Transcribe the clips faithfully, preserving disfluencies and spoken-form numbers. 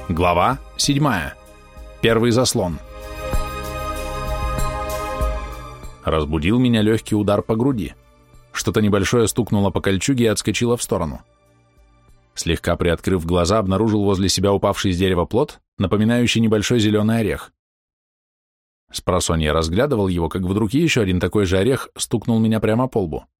Глава седьмая. Первый заслон. Разбудил меня легкий удар по груди. Что-то небольшое стукнуло по кольчуге и отскочило в сторону. Слегка приоткрыв глаза, обнаружил возле себя упавший с дерева плод, напоминающий небольшой зеленый орех. Спросонья разглядывал его, как вдруг еще один такой же орех стукнул меня прямо по лбу.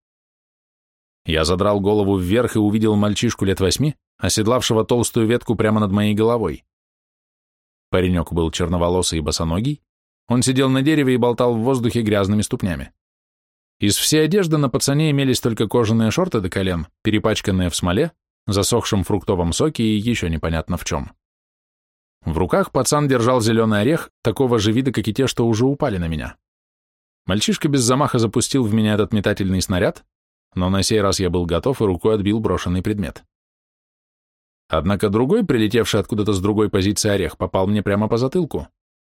Я задрал голову вверх и увидел мальчишку лет восьми, оседлавшего толстую ветку прямо над моей головой. Паренек был черноволосый и босоногий, он сидел на дереве и болтал в воздухе грязными ступнями. Из всей одежды на пацане имелись только кожаные шорты до колен, перепачканные в смоле, засохшем фруктовом соке и еще непонятно в чем. В руках пацан держал зеленый орех, такого же вида, как и те, что уже упали на меня. Мальчишка без замаха запустил в меня этот метательный снаряд, но на сей раз я был готов и рукой отбил брошенный предмет. Однако другой, прилетевший откуда-то с другой позиции орех, попал мне прямо по затылку.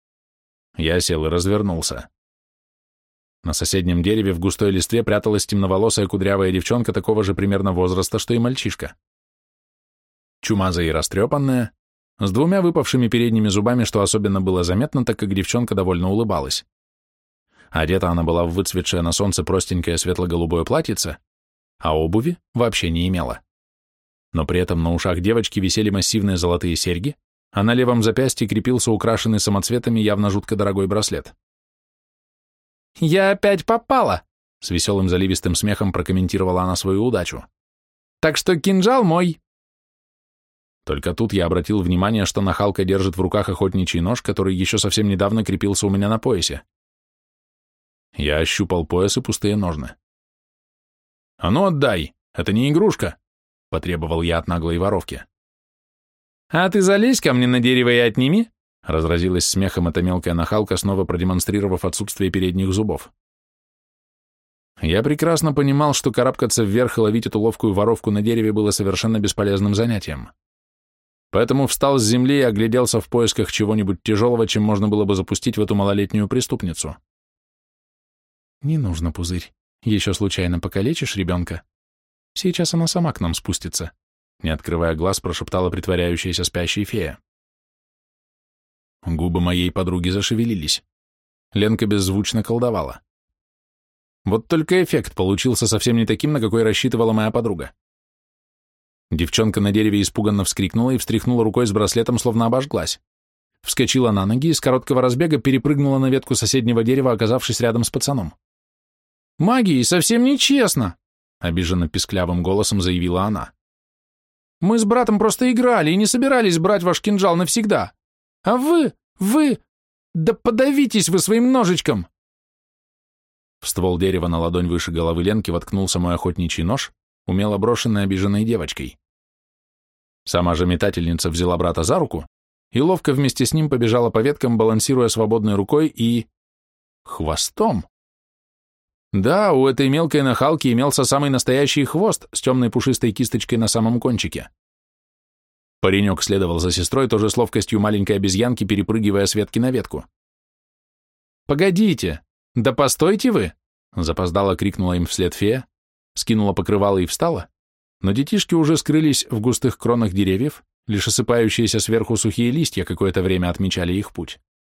Я сел и развернулся. На соседнем дереве в густой листве пряталась темноволосая кудрявая девчонка такого же примерно возраста, что и мальчишка. Чумазая и растрепанная, с двумя выпавшими передними зубами, что особенно было заметно, так как девчонка довольно улыбалась. Одета она была в выцветшее на солнце простенькое светло-голубое платьице, а обуви вообще не имела. Но при этом на ушах девочки висели массивные золотые серьги, а на левом запястье крепился украшенный самоцветами явно жутко дорогой браслет. «Я опять попала!» — с веселым заливистым смехом прокомментировала она свою удачу. «Так что кинжал мой!» Только тут я обратил внимание, что нахалка держит в руках охотничий нож, который еще совсем недавно крепился у меня на поясе. Я ощупал пояс и пустые ножны. «А ну отдай! Это не игрушка!» — потребовал я от наглой воровки. «А ты залезь ко мне на дерево и отними!» — разразилась смехом эта мелкая нахалка, снова продемонстрировав отсутствие передних зубов. Я прекрасно понимал, что карабкаться вверх и ловить эту ловкую воровку на дереве было совершенно бесполезным занятием. Поэтому встал с земли и огляделся в поисках чего-нибудь тяжелого, чем можно было бы запустить в эту малолетнюю преступницу. «Не нужно, пузырь. Еще случайно покалечишь ребенка. Сейчас она сама к нам спустится», — не открывая глаз, прошептала притворяющаяся спящей фея. Губы моей подруги зашевелились. Ленка беззвучно колдовала. Вот только эффект получился совсем не таким, на какой рассчитывала моя подруга. Девчонка на дереве испуганно вскрикнула и встряхнула рукой с браслетом, словно обожглась. Вскочила на ноги и с короткого разбега перепрыгнула на ветку соседнего дерева, оказавшись рядом с пацаном. «Магии совсем нечестно!» — обиженно писклявым голосом заявила она. «Мы с братом просто играли и не собирались брать ваш кинжал навсегда. А вы, вы... Да подавитесь вы своим ножичком!» В ствол дерева на ладонь выше головы Ленки воткнулся мой охотничий нож, умело брошенный обиженной девочкой. Сама же метательница взяла брата за руку и ловко вместе с ним побежала по веткам, балансируя свободной рукой и... хвостом. Да, у этой мелкой нахалки имелся самый настоящий хвост с темной пушистой кисточкой на самом кончике. Паренек следовал за сестрой, тоже с ловкостью маленькой обезьянки, перепрыгивая с ветки на ветку. «Погодите! Да постойте вы!» — запоздало крикнула им вслед фея, скинула покрывало и встала, но детишки уже скрылись в густых кронах деревьев, лишь осыпающиеся сверху сухие листья какое-то время отмечали их путь.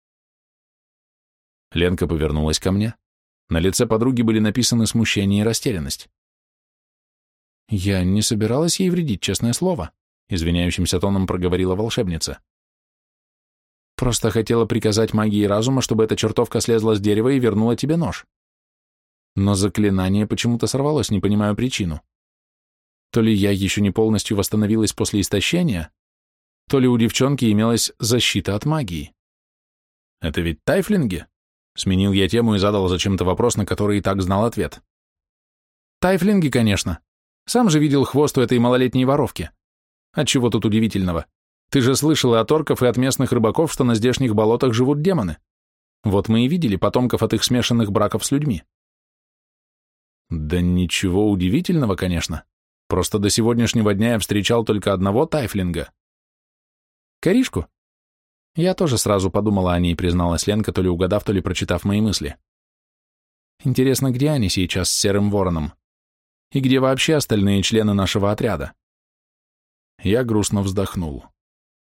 Ленка повернулась ко мне. На лице подруги были написаны смущение и растерянность. «Я не собиралась ей вредить, честное слово», — извиняющимся тоном проговорила волшебница. «Просто хотела приказать магии разума, чтобы эта чертовка слезла с дерева и вернула тебе нож. Но заклинание почему-то сорвалось, не понимаю причину. То ли я еще не полностью восстановилась после истощения, то ли у девчонки имелась защита от магии. Это ведь тайфлинги?» Сменил я тему и задал зачем-то вопрос, на который и так знал ответ. «Тайфлинги, конечно. Сам же видел хвост у этой малолетней воровки. Отчего тут удивительного? Ты же слышал и от орков, и от местных рыбаков, что на здешних болотах живут демоны. Вот мы и видели потомков от их смешанных браков с людьми». Да ничего удивительного, конечно. Просто до сегодняшнего дня я встречал только одного тайфлинга. «Коришку?» Я тоже сразу подумала о ней, призналась Ленка, то ли угадав, то ли прочитав мои мысли. Интересно, где они сейчас с Серым Вороном? И где вообще остальные члены нашего отряда? Я грустно вздохнул.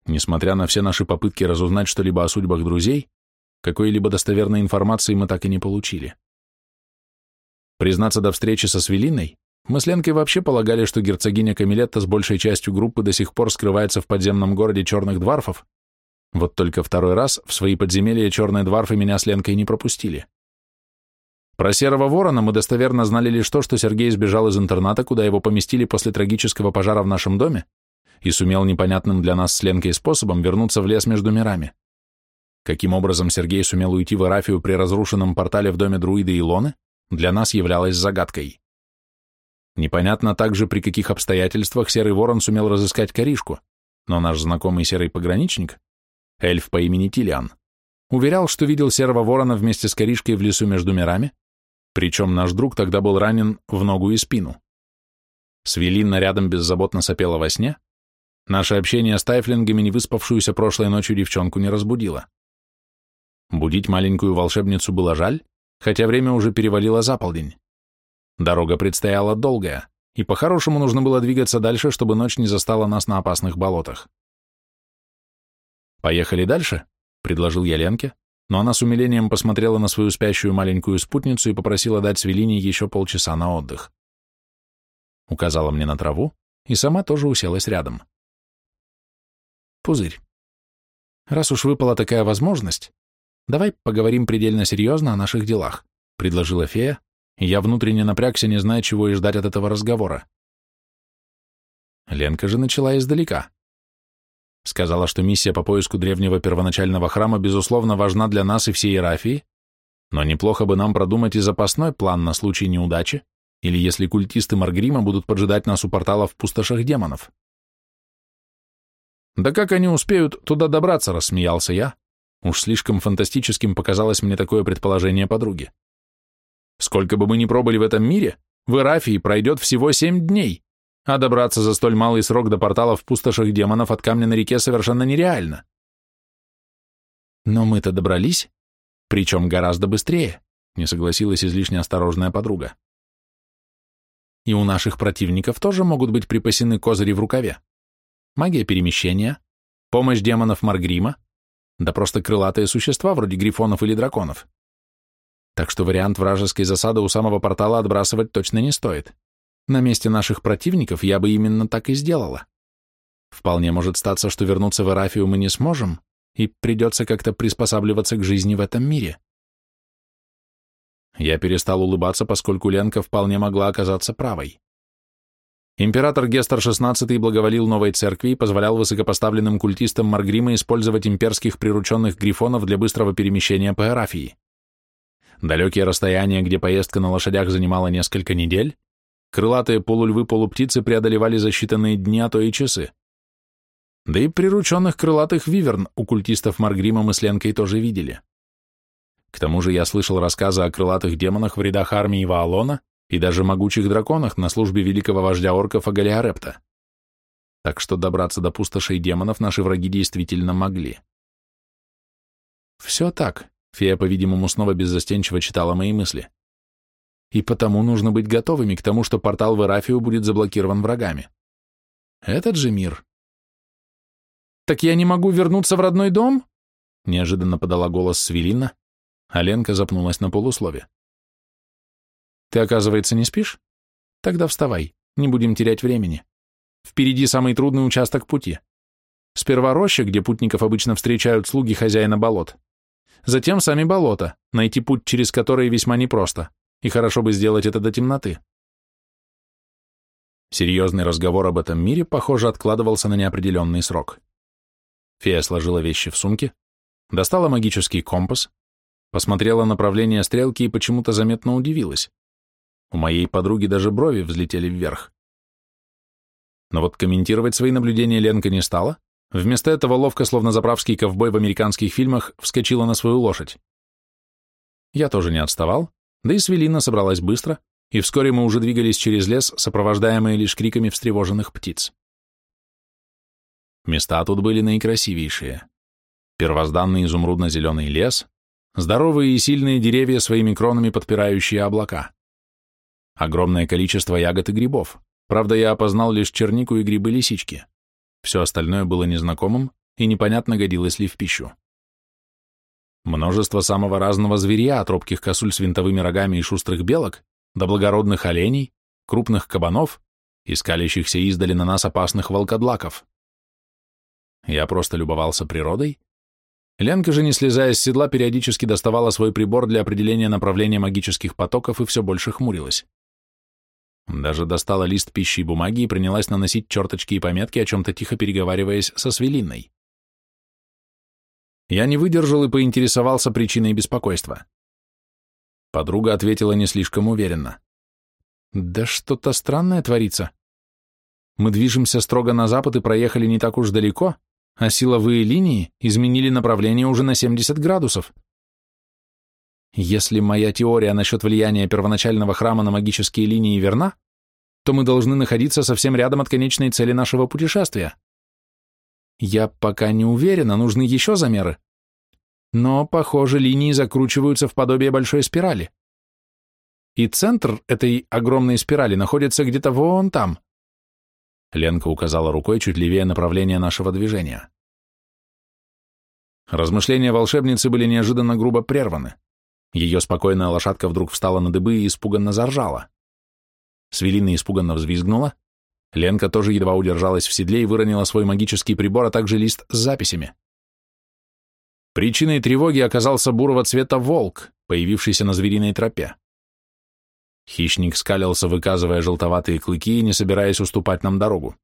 Несмотря на все наши попытки разузнать что-либо о судьбах друзей, какой-либо достоверной информации мы так и не получили. Признаться, до встречи со Свелиной, мы с Ленкой вообще полагали, что герцогиня Камилетта с большей частью группы до сих пор скрывается в подземном городе черных дварфов, вот только второй раз в свои подземелья черные дварфы меня с Ленкой не пропустили. Про Серого Ворона мы достоверно знали лишь то, что Сергей сбежал из интерната, куда его поместили после трагического пожара в нашем доме, и сумел непонятным для нас с Ленкой способом вернуться в лес между мирами. Каким образом Сергей сумел уйти в Эрафию при разрушенном портале в доме друида Илоны, для нас являлось загадкой. Непонятно также, при каких обстоятельствах Серый Ворон сумел разыскать Каришку, но наш знакомый серый пограничник, эльф по имени Тилиан, уверял, что видел Серого Ворона вместе с Каришкой в лесу между мирами, причем наш друг тогда был ранен в ногу и спину. Свелинна рядом беззаботно сопела во сне. Наше общение с тайфлингами невыспавшуюся прошлой ночью девчонку не разбудило. Будить маленькую волшебницу было жаль, хотя время уже перевалило за полдень. Дорога предстояла долгая, и по-хорошему нужно было двигаться дальше, чтобы ночь не застала нас на опасных болотах. «Поехали дальше?» — предложил я Ленке, но она с умилением посмотрела на свою спящую маленькую спутницу и попросила дать Свелине еще полчаса на отдых. Указала мне на траву и сама тоже уселась рядом. «Пузырь, раз уж выпала такая возможность, давай поговорим предельно серьезно о наших делах», — предложила фея, и я внутренне напрягся, не зная, чего и ждать от этого разговора. Ленка же начала издалека. Сказала, что миссия по поиску древнего первоначального храма безусловно важна для нас и всей Эрафии, но неплохо бы нам продумать и запасной план на случай неудачи, или если культисты Маргрима будут поджидать нас у портала в пустошах демонов. «Да как они успеют туда добраться?» — рассмеялся я. Уж слишком фантастическим показалось мне такое предположение подруги. «Сколько бы мы ни пробыли в этом мире, в Эрафии пройдет всего семь дней, а добраться за столь малый срок до портала в пустошах демонов от камня на реке совершенно нереально». «Но мы-то добрались, причем гораздо быстрее», — не согласилась излишне осторожная подруга. «И у наших противников тоже могут быть припасены козыри в рукаве. Магия перемещения, помощь демонов Маргрима, да просто крылатые существа вроде грифонов или драконов. Так что вариант вражеской засады у самого портала отбрасывать точно не стоит. На месте наших противников я бы именно так и сделала. Вполне может статься, что вернуться в Эрафию мы не сможем, и придется как-то приспосабливаться к жизни в этом мире». Я перестал улыбаться, поскольку Ленка вполне могла оказаться правой. Император Гестер шестнадцатый благоволил новой церкви и позволял высокопоставленным культистам Маргрима использовать имперских прирученных грифонов для быстрого перемещения по Эрафии. Далекие расстояния, где поездка на лошадях занимала несколько недель, крылатые полульвы-полуптицы преодолевали за считанные дни, а то и часы. Да и прирученных крылатых виверн у культистов Маргрима мы с Ленкой тоже видели. К тому же я слышал рассказы о крылатых демонах в рядах армии Ваалона и даже могучих драконах на службе великого вождя орков Агалиарепта. Так что добраться до пустошей демонов наши враги действительно могли. Все так, фея, по-видимому, снова беззастенчиво читала мои мысли. И потому нужно быть готовыми к тому, что портал в Эрафию будет заблокирован врагами. Этот же мир. «Так я не могу вернуться в родной дом?» Неожиданно подала голос Свелинна, а Ленка запнулась на полуслове. «Ты, оказывается, не спишь? Тогда вставай, не будем терять времени. Впереди самый трудный участок пути. Сперва роща, где путников обычно встречают слуги хозяина болот. Затем сами болота, найти путь через которые весьма непросто, и хорошо бы сделать это до темноты». Серьезный разговор об этом мире, похоже, откладывался на неопределенный срок. Фея сложила вещи в сумке, достала магический компас, посмотрела направление стрелки и почему-то заметно удивилась. У моей подруги даже брови взлетели вверх. Но вот комментировать свои наблюдения Ленка не стала, вместо этого ловко, словно заправский ковбой в американских фильмах, вскочила на свою лошадь. Я тоже не отставал, да и Свелинна собралась быстро, и вскоре мы уже двигались через лес, сопровождаемые лишь криками встревоженных птиц. Места тут были наикрасивейшие. Первозданный изумрудно-зеленый лес, здоровые и сильные деревья, своими кронами подпирающие облака. Огромное количество ягод и грибов. Правда, я опознал лишь чернику и грибы-лисички. Все остальное было незнакомым, и непонятно, годилось ли в пищу. Множество самого разного зверья, от робких косуль с винтовыми рогами и шустрых белок, до благородных оленей, крупных кабанов и скалящихся издали на нас опасных волкодлаков. Я просто любовался природой. Ленка же, не слезая с седла, периодически доставала свой прибор для определения направления магических потоков и все больше хмурилась. Даже достала лист пищи и бумаги и принялась наносить черточки и пометки, о чем-то тихо переговариваясь со Свелинной. Я не выдержал и поинтересовался причиной беспокойства. Подруга ответила не слишком уверенно. «Да что-то странное творится. Мы движемся строго на запад и проехали не так уж далеко, а силовые линии изменили направление уже на семьдесят градусов. Если моя теория насчет влияния первоначального храма на магические линии верна, то мы должны находиться совсем рядом от конечной цели нашего путешествия. Я пока не уверена, нужны еще замеры. Но, похоже, линии закручиваются в подобие большой спирали. И центр этой огромной спирали находится где-то вон там». Ленка указала рукой чуть левее направления нашего движения. Размышления волшебницы были неожиданно грубо прерваны. Ее спокойная лошадка вдруг встала на дыбы и испуганно заржала. Свелина испуганно взвизгнула. Ленка тоже едва удержалась в седле и выронила свой магический прибор, а также лист с записями. Причиной тревоги оказался бурого цвета волк, появившийся на звериной тропе. Хищник скалился, выказывая желтоватые клыки и не собираясь уступать нам дорогу.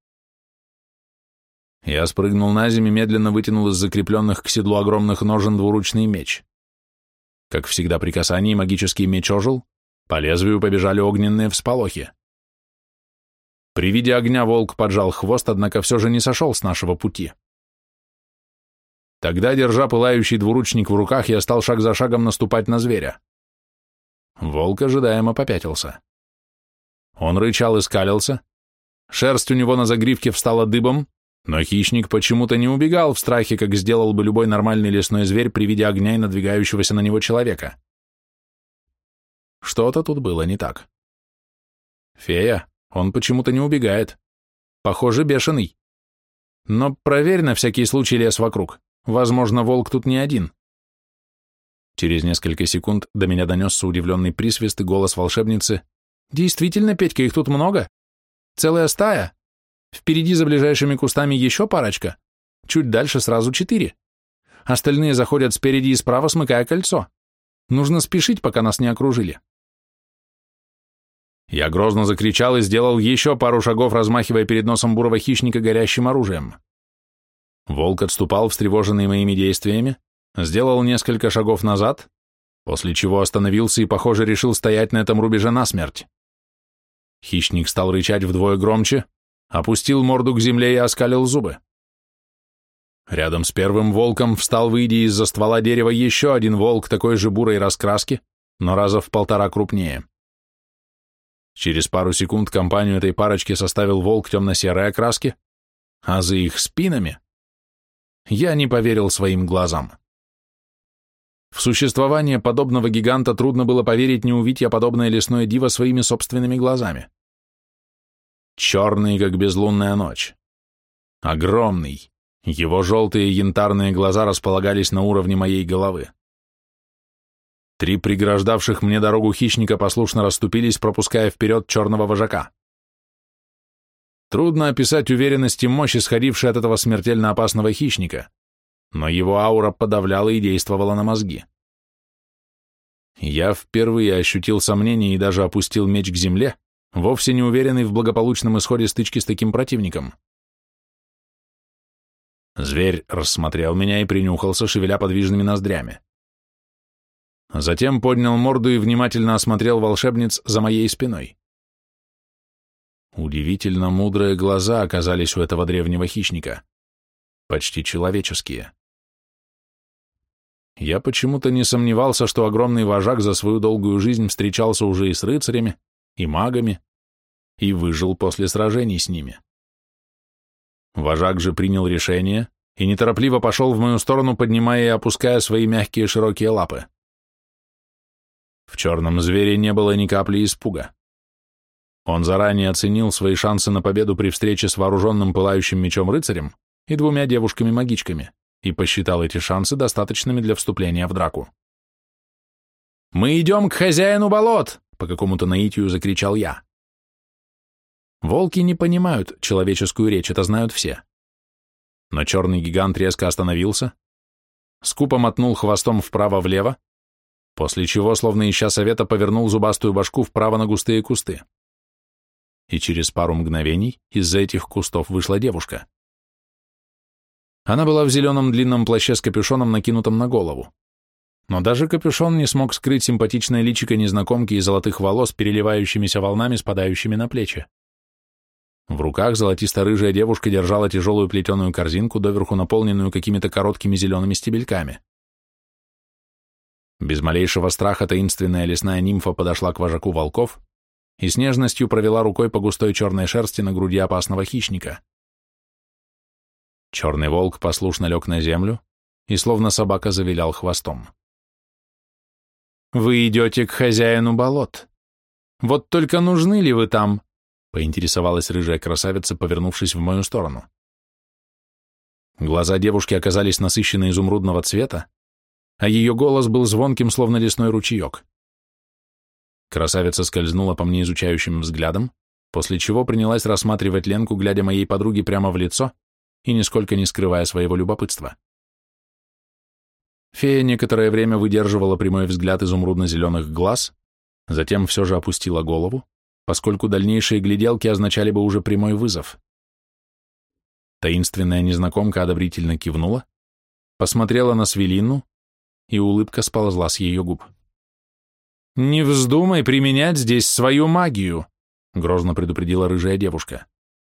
Я спрыгнул на землю и медленно вытянул из закрепленных к седлу огромных ножен двуручный меч. Как всегда при касании магический меч ожил, по лезвию побежали огненные всполохи. При виде огня волк поджал хвост, однако все же не сошел с нашего пути. Тогда, держа пылающий двуручник в руках, я стал шаг за шагом наступать на зверя. Волк ожидаемо попятился. Он рычал и скалился, шерсть у него на загривке встала дыбом, но хищник почему-то не убегал в страхе, как сделал бы любой нормальный лесной зверь при виде огня и надвигающегося на него человека. Что-то тут было не так. «Фея, он почему-то не убегает. Похоже, бешеный. Но проверь на всякий случай лес вокруг. Возможно, волк тут не один». Через несколько секунд до меня донесся удивленный присвист и голос волшебницы. «Действительно, Петька, их тут много. Целая стая. Впереди за ближайшими кустами еще парочка. Чуть дальше сразу четыре. Остальные заходят спереди и справа, смыкая кольцо. Нужно спешить, пока нас не окружили». Я грозно закричал и сделал еще пару шагов, размахивая перед носом бурого хищника горящим оружием. Волк отступал, встревоженный моими действиями, сделал несколько шагов назад, после чего остановился и, похоже, решил стоять на этом рубеже насмерть. Хищник стал рычать вдвое громче, опустил морду к земле и оскалил зубы. Рядом с первым волком встал, выйдя из-за ствола дерева, еще один волк такой же бурой раскраски, но раза в полтора крупнее. Через пару секунд компанию этой парочки составил волк темно-серой окраски, а за их спинами я не поверил своим глазам. В существование подобного гиганта трудно было поверить, не увидеть я подобное лесное диво своими собственными глазами. Черный, как безлунная ночь. Огромный. Его желтые янтарные глаза располагались на уровне моей головы. Три преграждавших мне дорогу хищника послушно расступились, пропуская вперед черного вожака. Трудно описать уверенность и мощь, исходившей от этого смертельно опасного хищника, но его аура подавляла и действовала на мозги. Я впервые ощутил сомнение и даже опустил меч к земле, вовсе не уверенный в благополучном исходе стычки с таким противником. Зверь рассмотрел меня и принюхался, шевеля подвижными ноздрями. Затем поднял морду и внимательно осмотрел волшебниц за моей спиной. Удивительно мудрые глаза оказались у этого древнего хищника, почти человеческие. Я почему-то не сомневался, что огромный вожак за свою долгую жизнь встречался уже и с рыцарями, и магами, и выжил после сражений с ними. Вожак же принял решение и неторопливо пошел в мою сторону, поднимая и опуская свои мягкие широкие лапы. В черном звере не было ни капли испуга. Он заранее оценил свои шансы на победу при встрече с вооруженным пылающим мечом рыцарем и двумя девушками-магичками, и посчитал эти шансы достаточными для вступления в драку. «Мы идем к хозяину болот!» — по какому-то наитию закричал я. Волки не понимают человеческую речь, это знают все. Но черный гигант резко остановился, скупо мотнул хвостом вправо-влево, после чего, словно ища совета, повернул зубастую башку вправо на густые кусты. И через пару мгновений из-за этих кустов вышла девушка. Она была в зеленом длинном плаще с капюшоном, накинутом на голову. Но даже капюшон не смог скрыть симпатичное личико незнакомки и золотых волос, переливающимися волнами, спадающими на плечи. В руках золотисто-рыжая девушка держала тяжелую плетеную корзинку, доверху наполненную какими-то короткими зелеными стебельками. Без малейшего страха таинственная лесная нимфа подошла к вожаку волков и с нежностью провела рукой по густой черной шерсти на груди опасного хищника. Черный волк послушно лег на землю и словно собака завилял хвостом. «Вы идете к хозяину болот. Вот только нужны ли вы там?» — поинтересовалась рыжая красавица, повернувшись в мою сторону. Глаза девушки оказались насыщенно изумрудного цвета, а ее голос был звонким, словно лесной ручеек. Красавица скользнула по мне изучающим взглядом, после чего принялась рассматривать Ленку, глядя моей подруге прямо в лицо и нисколько не скрывая своего любопытства. Фея некоторое время выдерживала прямой взгляд изумрудно-зеленых глаз, затем все же опустила голову, поскольку дальнейшие гляделки означали бы уже прямой вызов. Таинственная незнакомка одобрительно кивнула, посмотрела на Свелину, и улыбка сползла с ее губ. «Не вздумай применять здесь свою магию», — грозно предупредила рыжая девушка.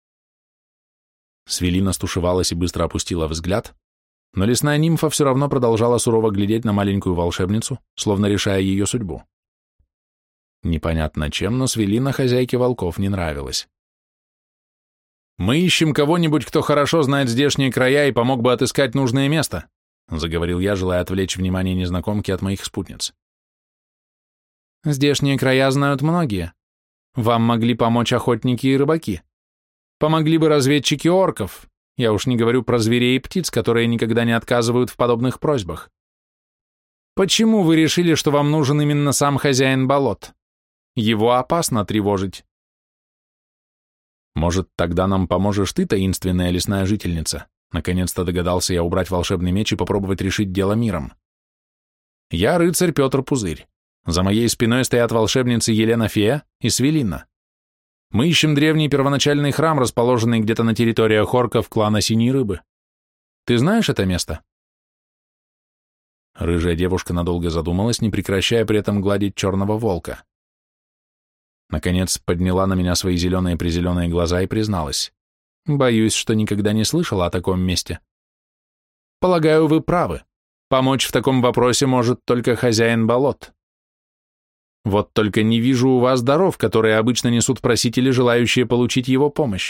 Свелина стушевалась и быстро опустила взгляд, но лесная нимфа все равно продолжала сурово глядеть на маленькую волшебницу, словно решая ее судьбу. Непонятно чем, но Свелина хозяйке волков не нравилась. «Мы ищем кого-нибудь, кто хорошо знает здешние края и помог бы отыскать нужное место», заговорил я, желая отвлечь внимание незнакомки от моих спутниц. «Здешние края знают многие. Вам могли помочь охотники и рыбаки. Помогли бы разведчики орков. Я уж не говорю про зверей и птиц, которые никогда не отказывают в подобных просьбах. Почему вы решили, что вам нужен именно сам хозяин болот? Его опасно тревожить». «Может, тогда нам поможешь ты, таинственная лесная жительница?» Наконец-то догадался я убрать волшебный меч и попробовать решить дело миром. «Я рыцарь Петр Пузырь. За моей спиной стоят волшебницы Елена Фея и Свелина. Мы ищем древний первоначальный храм, расположенный где-то на территориях орков клана Синей Рыбы. Ты знаешь это место?» Рыжая девушка надолго задумалась, не прекращая при этом гладить черного волка. Наконец подняла на меня свои зеленые-призеленые глаза и призналась. «Боюсь, что никогда не слышала о таком месте. Полагаю, вы правы. Помочь в таком вопросе может только хозяин болот. Вот только не вижу у вас даров, которые обычно несут просители, желающие получить его помощь».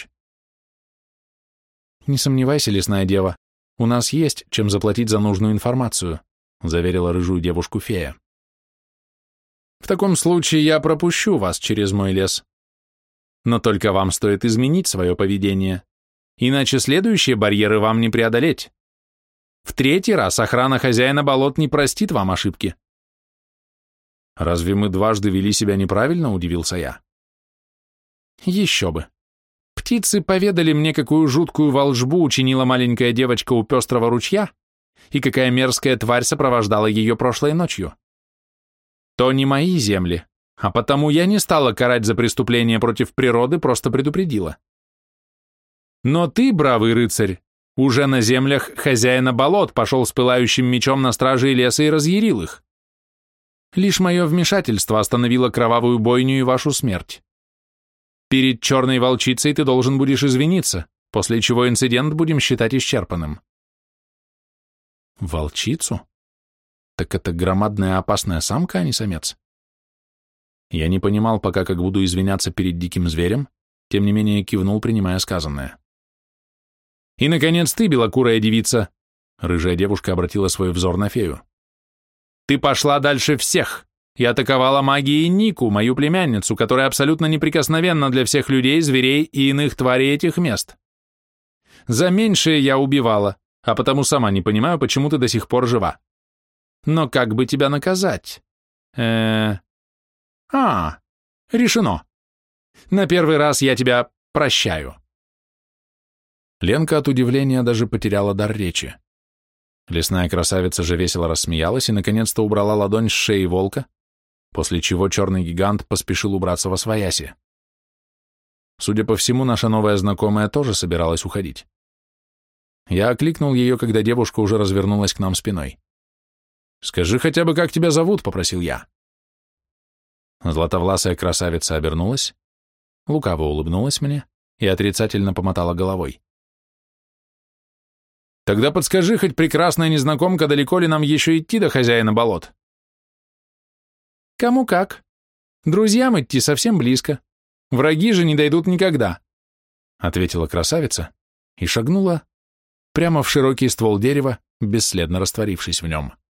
«Не сомневайся, лесная дева, у нас есть чем заплатить за нужную информацию», заверила рыжую девушку фея. «В таком случае я пропущу вас через мой лес. Но только вам стоит изменить свое поведение, иначе следующие барьеры вам не преодолеть. В третий раз охрана хозяина болот не простит вам ошибки». «Разве мы дважды вели себя неправильно?» – удивился я. «Еще бы. Птицы поведали мне, какую жуткую волшбу учинила маленькая девочка у пестрого ручья и какая мерзкая тварь сопровождала ее прошлой ночью. То не мои земли, а потому я не стала карать за преступление против природы, просто предупредила. Но ты, бравый рыцарь, уже на землях хозяина болот пошел с пылающим мечом на стражей леса и разъярил их. Лишь мое вмешательство остановило кровавую бойню и вашу смерть. Перед черной волчицей ты должен будешь извиниться, после чего инцидент будем считать исчерпанным». «Волчицу? Так это громадная опасная самка, а не самец?» Я не понимал пока, как буду извиняться перед диким зверем, тем не менее кивнул, принимая сказанное. «И, наконец, ты, белокурая девица!» Рыжая девушка обратила свой взор на фею. «Ты пошла дальше всех и атаковала магией Нику, мою племянницу, которая абсолютно неприкосновенна для всех людей, зверей и иных тварей этих мест. За меньшее я убивала, а потому сама не понимаю, почему ты до сих пор жива. Но как бы тебя наказать? э А, решено. На первый раз я тебя прощаю». Ленка от удивления даже потеряла дар речи. Лесная красавица же весело рассмеялась и наконец-то убрала ладонь с шеи волка, после чего черный гигант поспешил убраться восвояси. Судя по всему, наша новая знакомая тоже собиралась уходить. Я окликнул ее, когда девушка уже развернулась к нам спиной. «Скажи хотя бы, как тебя зовут?» — попросил я. Златовласая красавица обернулась, лукаво улыбнулась мне и отрицательно помотала головой. «Тогда подскажи, хоть прекрасная незнакомка, далеко ли нам еще идти до хозяина болот?» «Кому как. Друзьям идти совсем близко. Враги же не дойдут никогда», — ответила красавица и шагнула прямо в широкий ствол дерева, бесследно растворившись в нем.